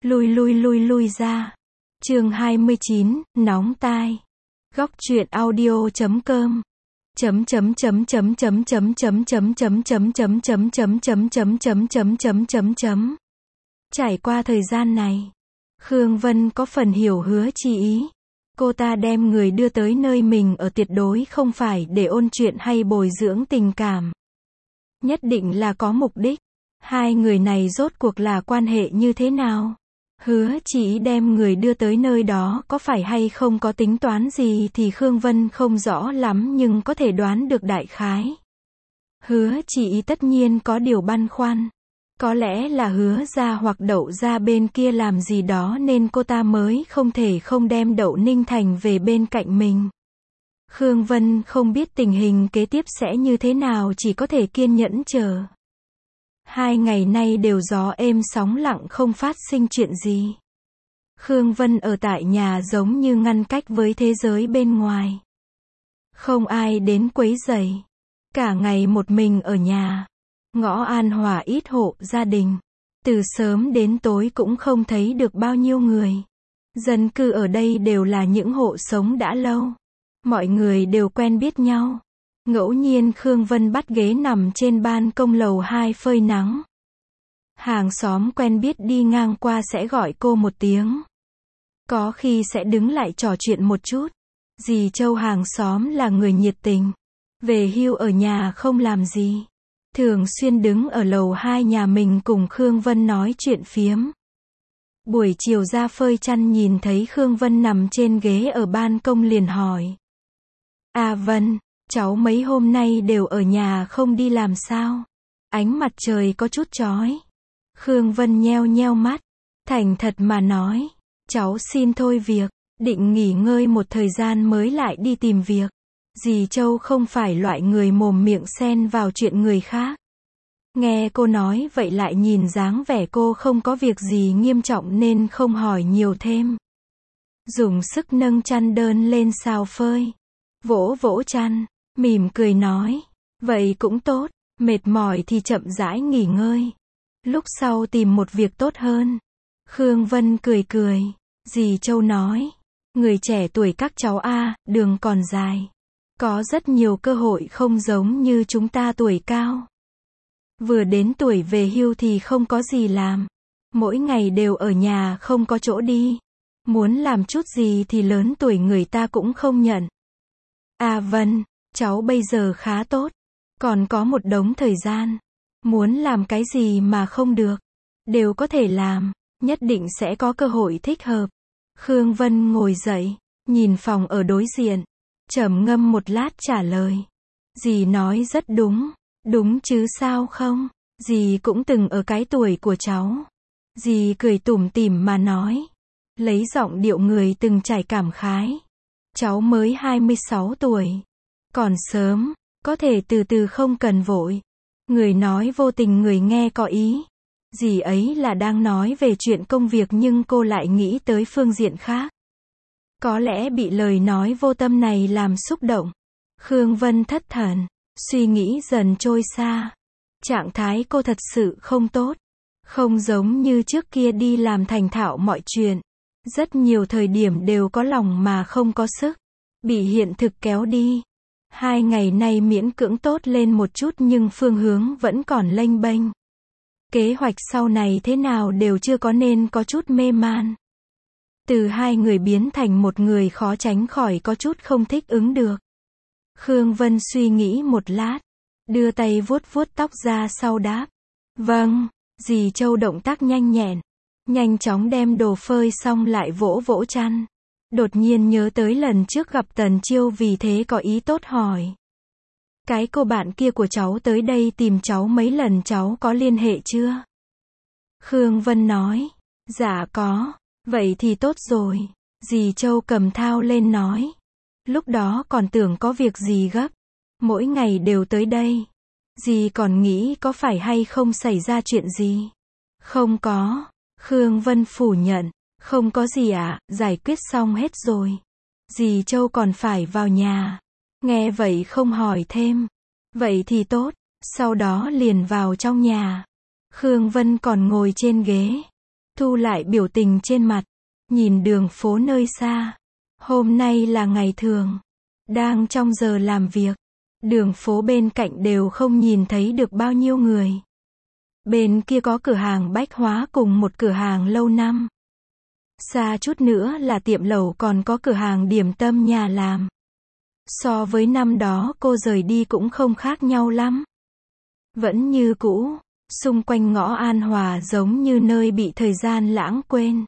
Lui ra. Chương 29, nóng tai. Góc truyện audio.com. Trải qua thời gian này, Khương Vân có phần hiểu Hứa Chi Ý. Cô ta đem người đưa tới nơi mình ở tuyệt đối không phải để ôn chuyện hay bồi dưỡng tình cảm. Nhất định là có mục đích. Hai người này rốt cuộc là quan hệ như thế nào? Hứa Chi Ý đem người đưa tới nơi đó có phải hay không có tính toán gì thì Khương Vân không rõ lắm nhưng có thể đoán được đại khái. Hứa Chi Ý tất nhiên có điều băn khoăn. Có lẽ là Hứa ra hoặc Đậu ra bên kia làm gì đó nên cô ta mới không thể không đem Đậu Ninh Thành về bên cạnh mình. Khương Vân không biết tình hình kế tiếp sẽ như thế nào, chỉ có thể kiên nhẫn chờ. 2 ngày nay đều gió êm sóng lặng, không phát sinh chuyện gì. Khương Vân ở tại nhà giống như ngăn cách với thế giới bên ngoài. Không ai đến quấy rầy. Cả ngày một mình ở nhà. Ngõ An Hòa ít hộ gia đình. Từ sớm đến tối cũng không thấy được bao nhiêu người. Dân cư ở đây đều là những hộ sống đã lâu. Mọi người đều quen biết nhau. Ngẫu nhiên Khương Vân bắt ghế nằm trên ban công lầu 2 phơi nắng. Hàng xóm quen biết đi ngang qua sẽ gọi cô một tiếng. Có khi sẽ đứng lại trò chuyện một chút. Dì Châu hàng xóm là người nhiệt tình. Về hưu ở nhà không làm gì. Thường xuyên đứng ở lầu 2 nhà mình cùng Khương Vân nói chuyện phiếm. Buổi chiều ra phơi chăn nhìn thấy Khương Vân nằm trên ghế ở ban công liền hỏi. À Vân, cháu mấy hôm nay đều ở nhà không đi làm sao? Ánh mặt trời có chút chói. Khương Vân nheo nheo mắt. Thành thật mà nói. Cháu xin thôi việc. Định nghỉ ngơi một thời gian mới lại đi tìm việc. Dì Châu không phải loại người mồm miệng xen vào chuyện người khác. Nghe cô nói vậy lại nhìn dáng vẻ cô không có việc gì nghiêm trọng nên không hỏi nhiều thêm. Dùng sức nâng chăn đơn lên xào phơi. Vỗ vỗ chăn. Mỉm cười nói. Vậy cũng tốt. Mệt mỏi thì chậm rãi nghỉ ngơi. Lúc sau tìm một việc tốt hơn. Khương Vân cười cười. Dì Châu nói. Người trẻ tuổi các cháu đường còn dài. Có rất nhiều cơ hội không giống như chúng ta tuổi cao. Vừa đến tuổi về hưu thì không có gì làm. Mỗi ngày đều ở nhà không có chỗ đi. Muốn làm chút gì thì lớn tuổi người ta cũng không nhận. À Vân, cháu bây giờ khá tốt. Còn có một đống thời gian. Muốn làm cái gì mà không được. Đều có thể làm. Nhất định sẽ có cơ hội thích hợp. Khương Vân ngồi dậy. Nhìn phòng ở đối diện. Trầm ngâm một lát trả lời. Dì nói rất đúng. Đúng chứ sao không? Dì cũng từng ở cái tuổi của cháu. Dì cười tủm tỉm mà nói. Lấy giọng điệu người từng trải cảm khái. Cháu mới 26 tuổi. Còn sớm. Có thể từ từ không cần vội. Người nói vô tình người nghe có ý. Dì ấy là đang nói về chuyện công việc nhưng cô lại nghĩ tới phương diện khác. Có lẽ bị lời nói vô tâm này làm xúc động. Khương Vân thất thần. Suy nghĩ dần trôi xa. Trạng thái cô thật sự không tốt. Không giống như trước kia đi làm thành thạo mọi chuyện. Rất nhiều thời điểm đều có lòng mà không có sức. Bị hiện thực kéo đi. 2 ngày nay miễn cưỡng tốt lên một chút nhưng phương hướng vẫn còn lênh bênh. Kế hoạch sau này thế nào đều chưa có nên có chút mê man. Từ 2 người biến thành một người khó tránh khỏi có chút không thích ứng được. Khương Vân suy nghĩ một lát. Đưa tay vuốt vuốt tóc ra sau đáp. Vâng, dì Châu động tác nhanh nhẹn. Nhanh chóng đem đồ phơi xong lại vỗ vỗ chăn. Đột nhiên nhớ tới lần trước gặp Tần Chiêu vì thế có ý tốt hỏi. Cái cô bạn kia của cháu tới đây tìm cháu mấy lần cháu có liên hệ chưa? Khương Vân nói. Dạ có. Vậy thì tốt rồi. Dì Châu cầm thao lên nói. Lúc đó còn tưởng có việc gì gấp. Mỗi ngày đều tới đây. Dì còn nghĩ có phải hay không xảy ra chuyện gì. Không có. Khương Vân phủ nhận. Không có gì ạ, giải quyết xong hết rồi. Dì Châu còn phải vào nhà. Nghe vậy không hỏi thêm. Vậy thì tốt. Sau đó liền vào trong nhà. Khương Vân còn ngồi trên ghế. thu lại biểu tình trên mặt, nhìn đường phố nơi xa. Hôm nay là ngày thường, đang trong giờ làm việc, đường phố bên cạnh đều không nhìn thấy được bao nhiêu người. Bên kia có cửa hàng bách hóa cùng một cửa hàng lâu năm. Xa chút nữa là tiệm lẩu, còn có cửa hàng điểm tâm nhà làm. So với năm đó cô rời đi cũng không khác nhau lắm. Vẫn như cũ, xung quanh ngõ An Hòa giống như nơi bị thời gian lãng quên.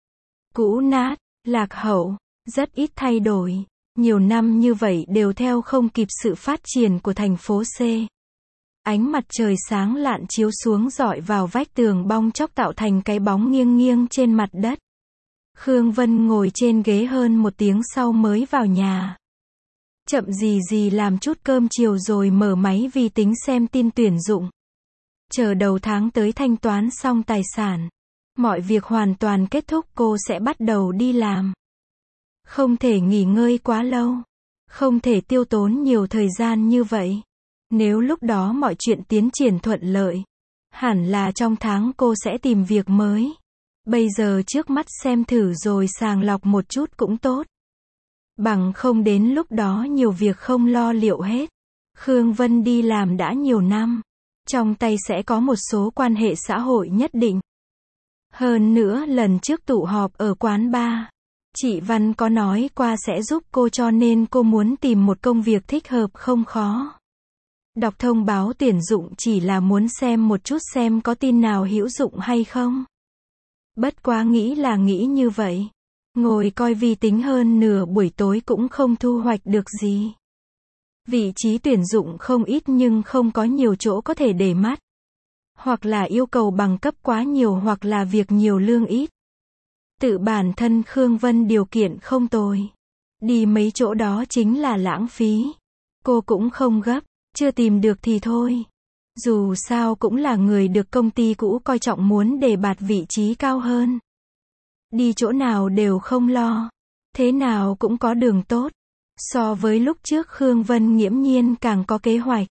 Cũ nát, lạc hậu, rất ít thay đổi. Nhiều năm như vậy đều theo không kịp sự phát triển của thành phố C. Ánh mặt trời sáng lạn chiếu xuống rọi vào vách tường bong chóc tạo thành cái bóng nghiêng nghiêng trên mặt đất. Khương Vân ngồi trên ghế hơn 1 tiếng sau mới vào nhà. Chậm gì gì làm chút cơm chiều rồi mở máy vi tính xem tin tuyển dụng. Chờ đầu tháng tới thanh toán xong tài sản. Mọi việc hoàn toàn kết thúc cô sẽ bắt đầu đi làm. Không thể nghỉ ngơi quá lâu. Không thể tiêu tốn nhiều thời gian như vậy. Nếu lúc đó mọi chuyện tiến triển thuận lợi, hẳn là trong tháng cô sẽ tìm việc mới. Bây giờ trước mắt xem thử rồi sàng lọc một chút cũng tốt. Bằng không đến lúc đó nhiều việc không lo liệu hết. Khương Vân đi làm đã nhiều năm. Trong tay sẽ có một số quan hệ xã hội nhất định. Hơn nữa lần trước tụ họp ở quán bar, chị Văn có nói qua sẽ giúp cô, cho nên cô muốn tìm một công việc thích hợp không khó. Đọc thông báo tuyển dụng chỉ là muốn xem một chút xem có tin nào hữu dụng hay không. Bất quá nghĩ là nghĩ như vậy. Ngồi coi vi tính hơn nửa buổi tối cũng không thu hoạch được gì. Vị trí tuyển dụng không ít nhưng không có nhiều chỗ có thể để mắt. Hoặc là yêu cầu bằng cấp quá nhiều hoặc là việc nhiều lương ít. Tự bản thân Khương Vân điều kiện không tồi. Đi mấy chỗ đó chính là lãng phí. Cô cũng không gấp, chưa tìm được thì thôi. Dù sao cũng là người được công ty cũ coi trọng, muốn đề bạt vị trí cao hơn. Đi chỗ nào đều không lo. Thế nào cũng có đường tốt. So với lúc trước Khương Vân nghiễm nhiên càng có kế hoạch.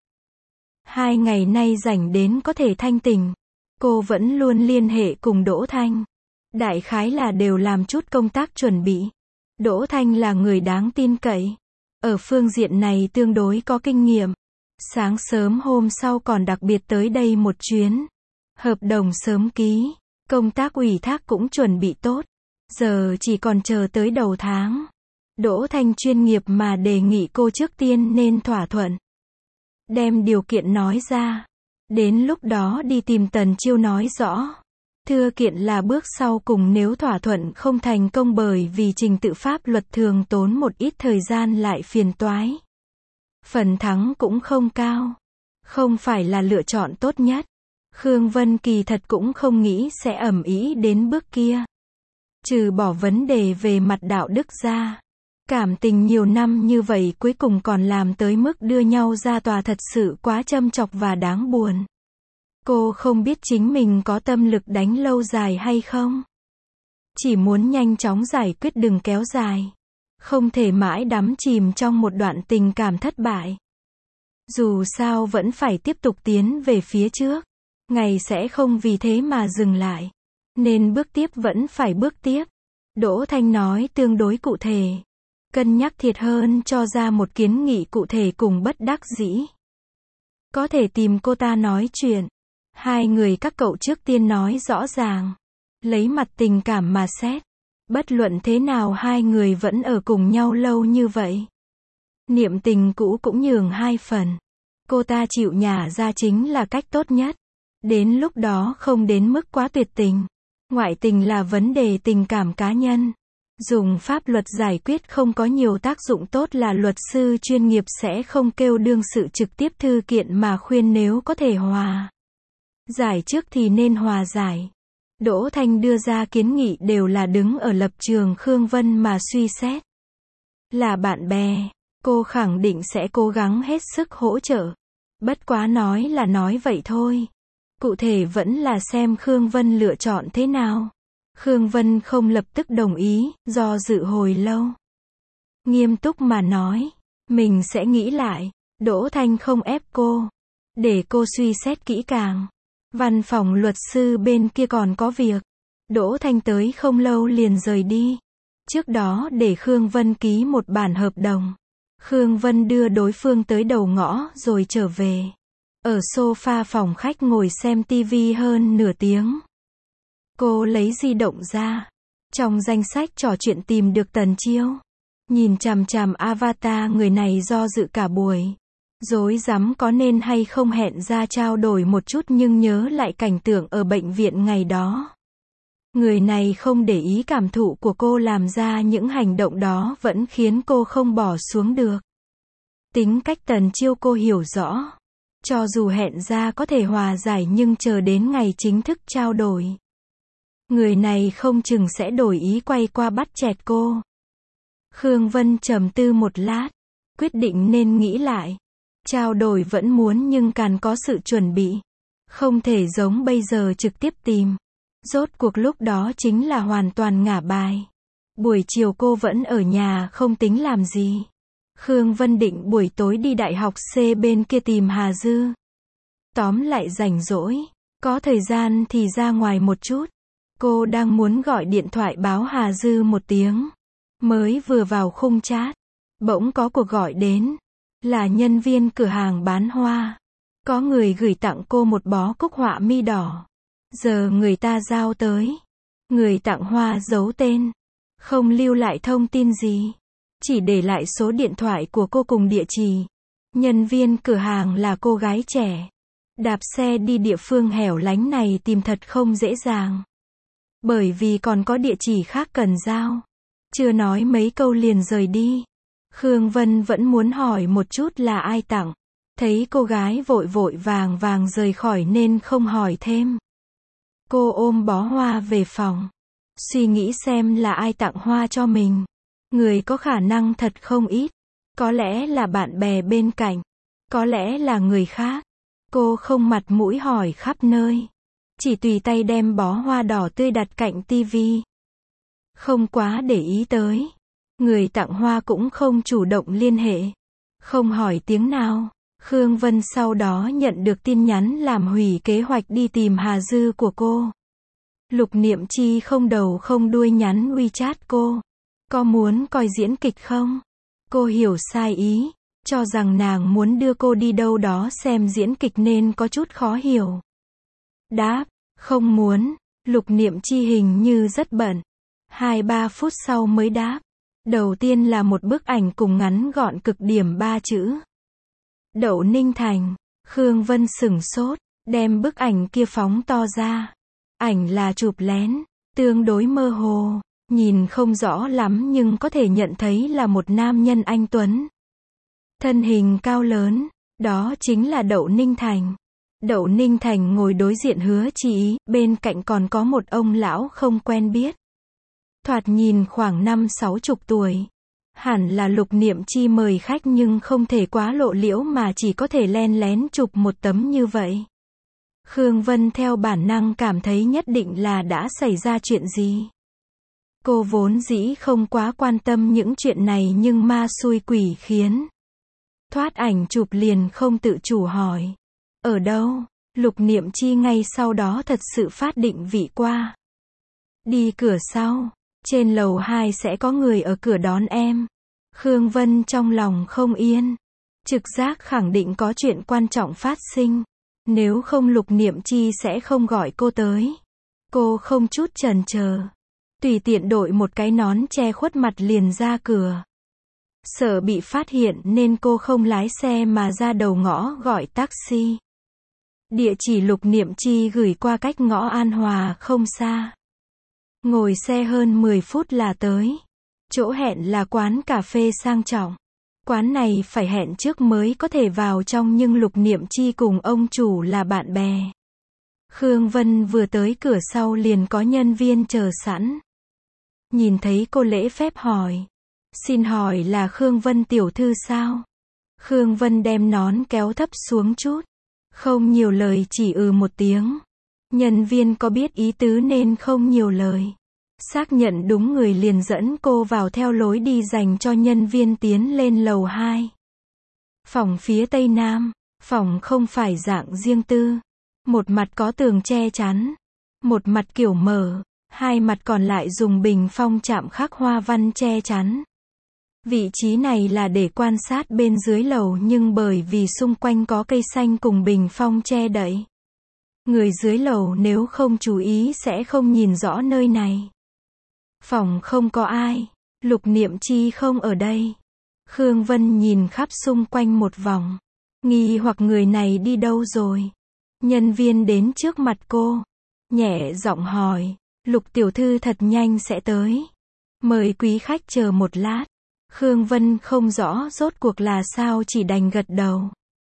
2 ngày nay rảnh đến có thể thanh tỉnh. Cô vẫn luôn liên hệ cùng Đỗ Thanh. Đại khái là đều làm chút công tác chuẩn bị. Đỗ Thanh là người đáng tin cậy. Ở phương diện này tương đối có kinh nghiệm. Sáng sớm hôm sau còn đặc biệt tới đây một chuyến. Hợp đồng sớm ký. Công tác ủy thác cũng chuẩn bị tốt. Giờ chỉ còn chờ tới đầu tháng. Đỗ Thanh chuyên nghiệp mà đề nghị cô trước tiên nên thỏa thuận. Đem điều kiện nói ra. Đến lúc đó đi tìm Tần Chiêu nói rõ. Thư kiện là bước sau cùng, nếu thỏa thuận không thành công bởi vì trình tự pháp luật thường tốn một ít thời gian lại phiền toái. Phần thắng cũng không cao. Không phải là lựa chọn tốt nhất. Khương Vân kỳ thật cũng không nghĩ sẽ ầm ĩ đến bước kia. Trừ bỏ vấn đề về mặt đạo đức ra. Cảm tình nhiều năm như vậy cuối cùng còn làm tới mức đưa nhau ra tòa thật sự quá châm chọc và đáng buồn. Cô không biết chính mình có tâm lực đánh lâu dài hay không. Chỉ muốn nhanh chóng giải quyết, đừng kéo dài. Không thể mãi đắm chìm trong một đoạn tình cảm thất bại. Dù sao vẫn phải tiếp tục tiến về phía trước. Ngày sẽ không vì thế mà dừng lại. Nên bước tiếp vẫn phải bước tiếp. Đỗ Thanh nói tương đối cụ thể. Cân nhắc thiệt hơn cho ra một kiến nghị cụ thể cùng bất đắc dĩ. Có thể tìm cô ta nói chuyện. 2 người các cậu trước tiên nói rõ ràng. Lấy mặt tình cảm mà xét. Bất luận thế nào 2 người vẫn ở cùng nhau lâu như vậy. Niệm tình cũ cũng nhường 2 phần. Cô ta chịu nhả ra chính là cách tốt nhất. Đến lúc đó không đến mức quá tuyệt tình. Ngoại tình là vấn đề tình cảm cá nhân. Dùng pháp luật giải quyết không có nhiều tác dụng tốt, là luật sư chuyên nghiệp sẽ không kêu đương sự trực tiếp thư kiện mà khuyên nếu có thể hòa giải trước thì nên hòa giải. Đỗ Thanh đưa ra kiến nghị đều là đứng ở lập trường Khương Vân mà suy xét. Là bạn bè, cô khẳng định sẽ cố gắng hết sức hỗ trợ. Bất quá nói là nói vậy thôi. Cụ thể vẫn là xem Khương Vân lựa chọn thế nào. Khương Vân không lập tức đồng ý, do dự hồi lâu. Nghiêm túc mà nói, mình sẽ nghĩ lại. Đỗ Thanh không ép cô. Để cô suy xét kỹ càng. Văn phòng luật sư bên kia còn có việc. Đỗ Thanh tới không lâu liền rời đi. Trước đó để Khương Vân ký một bản hợp đồng. Khương Vân đưa đối phương tới đầu ngõ rồi trở về. Ở sofa phòng khách ngồi xem tivi hơn nửa tiếng. Cô lấy di động ra. Trong danh sách trò chuyện tìm được Tần Chiêu. Nhìn chằm chằm avatar người này do dự cả buổi. Rối rắm có nên hay không hẹn ra trao đổi một chút nhưng nhớ lại cảnh tượng ở bệnh viện ngày đó. Người này không để ý cảm thụ của cô làm ra những hành động đó vẫn khiến cô không bỏ xuống được. Tính cách Tần Chiêu cô hiểu rõ. Cho dù hẹn ra có thể hòa giải nhưng chờ đến ngày chính thức trao đổi. Người này không chừng sẽ đổi ý quay qua bắt chẹt cô. Khương Vân trầm tư một lát. Quyết định nên nghĩ lại. Trao đổi vẫn muốn nhưng cần có sự chuẩn bị. Không thể giống bây giờ trực tiếp tìm. Rốt cuộc lúc đó chính là hoàn toàn ngả bài. Buổi chiều cô vẫn ở nhà không tính làm gì. Khương Vân định buổi tối đi đại học C bên kia tìm Hà Dư. Tóm lại rảnh rỗi. Có thời gian thì ra ngoài một chút. Cô đang muốn gọi điện thoại báo Hà Dư một tiếng. Mới vừa vào khung chat. Bỗng có cuộc gọi đến. Là nhân viên cửa hàng bán hoa. Có người gửi tặng cô một bó cúc họa mi đỏ. Giờ người ta giao tới. Người tặng hoa giấu tên. Không lưu lại thông tin gì. Chỉ để lại số điện thoại của cô cùng địa chỉ. Nhân viên cửa hàng là cô gái trẻ. Đạp xe đi địa phương hẻo lánh này tìm thật không dễ dàng. Bởi vì còn có địa chỉ khác cần giao. Chưa nói mấy câu liền rời đi. Khương Vân vẫn muốn hỏi một chút là ai tặng. Thấy cô gái vội vội vàng vàng rời khỏi nên không hỏi thêm. Cô ôm bó hoa về phòng. Suy nghĩ xem là ai tặng hoa cho mình. Người có khả năng thật không ít. Có lẽ là bạn bè bên cạnh. Có lẽ là người khác. Cô không mặt mũi hỏi khắp nơi. Chỉ tùy tay đem bó hoa đỏ tươi đặt cạnh tivi. Không quá để ý tới. Người tặng hoa cũng không chủ động liên hệ. Không hỏi tiếng nào. Khương Vân sau đó nhận được tin nhắn làm hủy kế hoạch đi tìm Hà Dư của cô. Lục Niệm Chi không đầu không đuôi nhắn WeChat cô. Có muốn coi diễn kịch không? Cô hiểu sai ý. Cho rằng nàng muốn đưa cô đi đâu đó xem diễn kịch nên có chút khó hiểu. Đáp, không muốn. Lục Niệm Chi hình như rất bận. 2-3 phút sau mới đáp. Đầu tiên là một bức ảnh cùng ngắn gọn cực điểm 3 chữ. Đậu Ninh Thành. Khương Vân sửng sốt, đem bức ảnh kia phóng to ra. Ảnh là chụp lén, tương đối mơ hồ, nhìn không rõ lắm nhưng có thể nhận thấy là một nam nhân anh tuấn. Thân hình cao lớn, đó chính là Đậu Ninh Thành. Đậu Ninh Thành ngồi đối diện Hứa Chí Ý, bên cạnh còn có một ông lão không quen biết. Thoạt nhìn khoảng 50-60 tuổi. Hẳn là Lục Niệm Chi mời khách nhưng không thể quá lộ liễu mà chỉ có thể len lén chụp một tấm như vậy. Khương Vân theo bản năng cảm thấy nhất định là đã xảy ra chuyện gì. Cô vốn dĩ không quá quan tâm những chuyện này nhưng ma xui quỷ khiến. Thoát ảnh chụp liền không tự chủ hỏi. Ở đâu? Lục Niệm Chi ngay sau đó thật sự phát định vị qua. Đi cửa sau. Trên lầu 2 sẽ có người ở cửa đón em. Khương Vân trong lòng không yên. Trực giác khẳng định có chuyện quan trọng phát sinh. Nếu không Lục Niệm Chi sẽ không gọi cô tới. Cô không chút chần chờ. Tùy tiện đội một cái nón che khuất mặt liền ra cửa. Sợ bị phát hiện nên cô không lái xe mà ra đầu ngõ gọi taxi. Địa chỉ Lục Niệm Chi gửi qua cách ngõ An Hòa không xa. Ngồi xe hơn 10 phút là tới. Chỗ hẹn là quán cà phê sang trọng. Quán này phải hẹn trước mới có thể vào trong nhưng Lục Niệm Chi cùng ông chủ là bạn bè. Khương Vân vừa tới cửa sau liền có nhân viên chờ sẵn. Nhìn thấy cô lễ phép hỏi. Xin hỏi là Khương Vân tiểu thư sao? Khương Vân đem nón kéo thấp xuống chút. Không nhiều lời chỉ một tiếng. Nhân viên có biết ý tứ nên không nhiều lời. Xác nhận đúng người liền dẫn cô vào theo lối đi dành cho nhân viên tiến lên lầu 2. Phòng phía tây nam. Phòng không phải dạng riêng tư. Một mặt có tường che chắn. Một mặt kiểu mở. Hai mặt còn lại dùng bình phong chạm khắc hoa văn che chắn. Vị trí này là để quan sát bên dưới lầu nhưng bởi vì xung quanh có cây xanh cùng bình phong che đậy. Người dưới lầu nếu không chú ý sẽ không nhìn rõ nơi này. Phòng không có ai. Lục Niệm Chi không ở đây. Khương Vân nhìn khắp xung quanh một vòng. Nghi hoặc người này đi đâu rồi. Nhân viên đến trước mặt cô. Nhẹ giọng hỏi. Lục tiểu thư thật nhanh sẽ tới. Mời quý khách chờ một lát. Khương Vân không rõ rốt cuộc là sao chỉ đành gật đầu.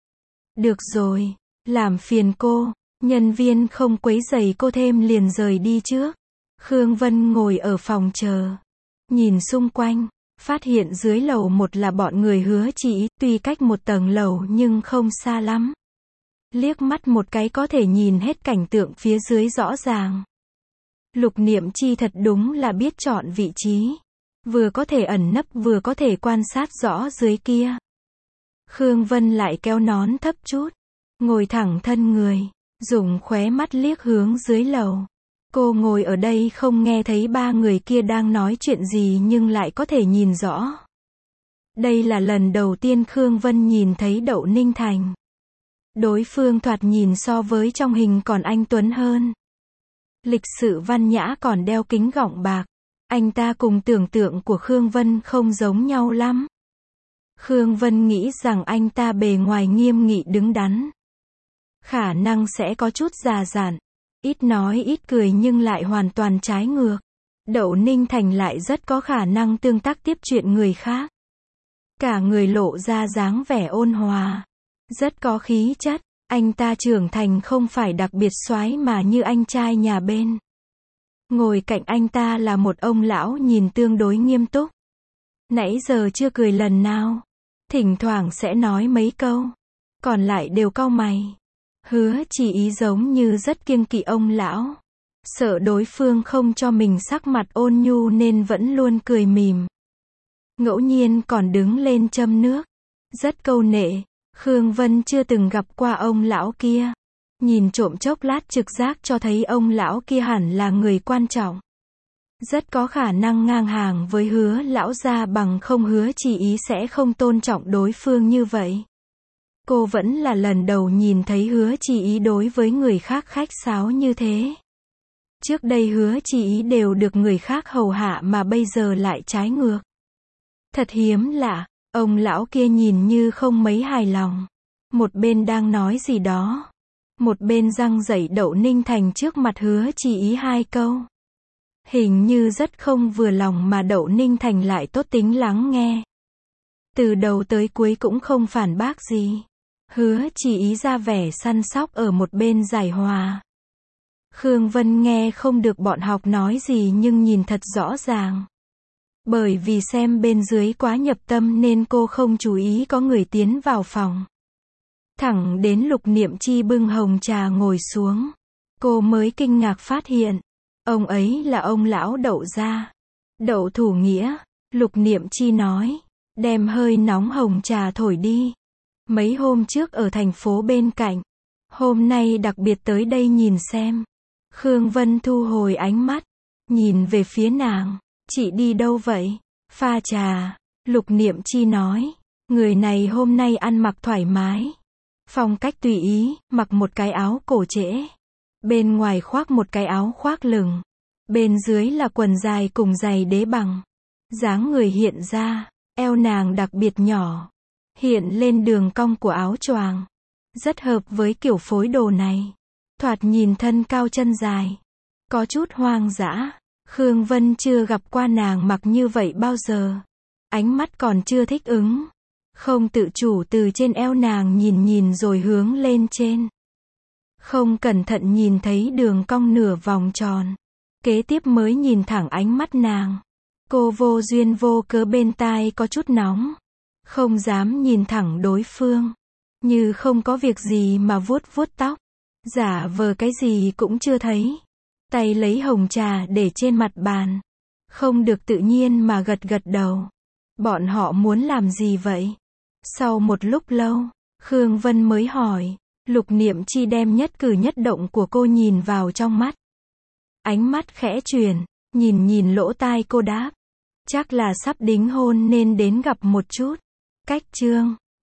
Được rồi. Làm phiền cô. Nhân viên không quấy rầy cô thêm liền rời đi trước. Khương Vân ngồi ở phòng chờ. Nhìn xung quanh. Phát hiện dưới lầu một là bọn người Hứa Chi Ý, tuy cách một tầng lầu nhưng không xa lắm. Liếc mắt một cái có thể nhìn hết cảnh tượng phía dưới rõ ràng. Lục Niệm Chi thật đúng là biết chọn vị trí. Vừa có thể ẩn nấp vừa có thể quan sát rõ dưới kia. Khương Vân lại kéo nón thấp chút. Ngồi thẳng thân người. Dùng khóe mắt liếc hướng dưới lầu. Cô ngồi ở đây không nghe thấy ba người kia đang nói chuyện gì nhưng lại có thể nhìn rõ. Đây là lần đầu tiên Khương Vân nhìn thấy Đậu Ninh Thành. Đối phương thoạt nhìn so với trong hình còn anh tuấn hơn. Lịch sự văn nhã còn đeo kính gọng bạc. Anh ta cùng tưởng tượng của Khương Vân không giống nhau lắm. Khương Vân nghĩ rằng anh ta bề ngoài nghiêm nghị đứng đắn. Khả năng sẽ có chút già dặn. Ít nói ít cười nhưng lại hoàn toàn trái ngược. Đậu Ninh Thành lại rất có khả năng tương tác tiếp chuyện người khác. Cả người lộ ra dáng vẻ ôn hòa. Rất có khí chất. Anh ta trưởng thành không phải đặc biệt soái mà như anh trai nhà bên. Ngồi cạnh anh ta là một ông lão nhìn tương đối nghiêm túc. Nãy giờ chưa cười lần nào. Thỉnh thoảng sẽ nói mấy câu. Còn lại đều cau mày. Hứa Chi Ý giống như rất kiêng kỵ ông lão. Sợ đối phương không cho mình sắc mặt ôn nhu nên vẫn luôn cười mỉm. Ngẫu nhiên còn đứng lên châm nước. Rất câu nệ. Khương Vân chưa từng gặp qua ông lão kia. Nhìn trộm chốc lát trực giác cho thấy ông lão kia hẳn là người quan trọng. Rất có khả năng ngang hàng với Hứa lão gia, bằng không Hứa Chi Ý sẽ không tôn trọng đối phương như vậy. Cô vẫn là lần đầu nhìn thấy Hứa Chi Ý đối với người khác khách sáo như thế. Trước đây Hứa Chi Ý đều được người khác hầu hạ mà bây giờ lại trái ngược. Thật hiếm lạ, ông lão kia nhìn như không mấy hài lòng. Một bên đang nói gì đó. Một bên răng dạy Đậu Ninh Thành trước mặt Hứa Chi Ý hai câu. Hình như rất không vừa lòng mà Đậu Ninh Thành lại tốt tính lắng nghe. Từ đầu tới cuối cũng không phản bác gì. Hứa Chi Ý ra vẻ săn sóc ở một bên giải hòa. Khương Vân nghe không được bọn học nói gì nhưng nhìn thật rõ ràng. Bởi vì xem bên dưới quá nhập tâm nên cô không chú ý có người tiến vào phòng. Thẳng đến Lục Niệm Chi bưng hồng trà ngồi xuống. Cô mới kinh ngạc phát hiện. Ông ấy là ông lão Đậu gia. Đậu Thủ Nghĩa. Lục Niệm Chi nói. Đem hơi nóng hồng trà thổi đi. Mấy hôm trước ở thành phố bên cạnh. Hôm nay đặc biệt tới đây nhìn xem. Khương Vân thu hồi ánh mắt. Nhìn về phía nàng. Chị đi đâu vậy? Pha trà. Lục Niệm Chi nói. Người này hôm nay ăn mặc thoải mái. Phong cách tùy ý, mặc một cái áo cổ trễ. Bên ngoài khoác một cái áo khoác lửng. Bên dưới là quần dài cùng giày đế bằng. Dáng người hiện ra. Eo nàng đặc biệt nhỏ. Hiện lên đường cong của áo choàng. Rất hợp với kiểu phối đồ này. Thoạt nhìn thân cao chân dài. Có chút hoang dã. Khương Vân chưa gặp qua nàng mặc như vậy bao giờ. Ánh mắt còn chưa thích ứng. Không tự chủ từ trên eo nàng nhìn rồi hướng lên trên. Không cẩn thận nhìn thấy đường cong nửa vòng tròn. Kế tiếp mới nhìn thẳng ánh mắt nàng. Cô vô duyên vô cớ bên tai có chút nóng. Không dám nhìn thẳng đối phương. Như không có việc gì mà vuốt vuốt tóc. Giả vờ cái gì cũng chưa thấy. Tay lấy hồng trà để trên mặt bàn. Không được tự nhiên mà gật gật đầu. Bọn họ muốn làm gì vậy? Sau một lúc lâu, Khương Vân mới hỏi. Lục Niệm Chi đem nhất cử nhất động của cô nhìn vào trong mắt. Ánh mắt khẽ chuyển, nhìn lỗ tai cô đáp. Chắc là sắp đính hôn nên đến gặp một chút. Cách chương